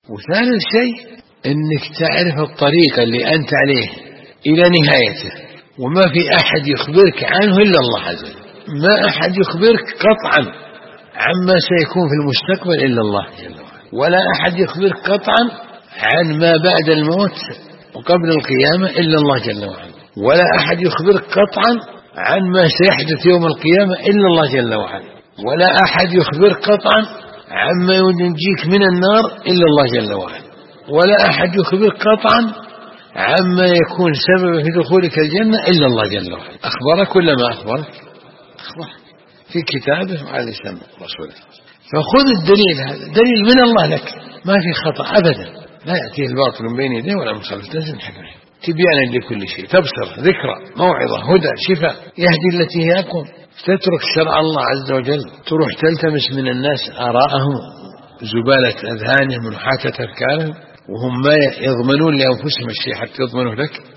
وثالث شيء أنك تعرف الطريق اللي أنت عليه إلى نهايته، وما في أحد يخبرك عنه إلا الله عز وجل. ما أحد يخبرك قطعا عما سيكون في المستقبل إلا الله جل وعلا، ولا أحد يخبرك قطعا عن ما بعد الموت وقبل القيامة إلا الله جل وعلا، ولا أحد يخبرك قطعا عن ما سيحدث يوم القيامة إلا الله جل وعلا، ولا أحد يخبرك قطعا عما ينجيك من النار إلا الله جل وعلا، ولا أحد يخبرك قطعا عما يكون سبب في دخولك الجنة إلا الله جل وعلا. أخبرك ولا ما أخبرك؟ أخبرك في كتابه وعلى لسان رسوله. فخذ الدليل، هذا دليل من الله لك، ما في خطأ أبدا، لا يأتيه الباطل من بين يديه ولا من خلفه، تنزل حكمه تبيانا لكل شيء، تبصر، ذكرى، موعظة، هدى، شفاء، يهدي التي هي أقوم. تترك شرع الله عز وجل، تروح تلتمس من الناس آراءهم، زبالة أذهانهم ونحاتة أفكارهم، وهم ما يضمنون لأنفسهم الشيء حتى يضمنوا لك.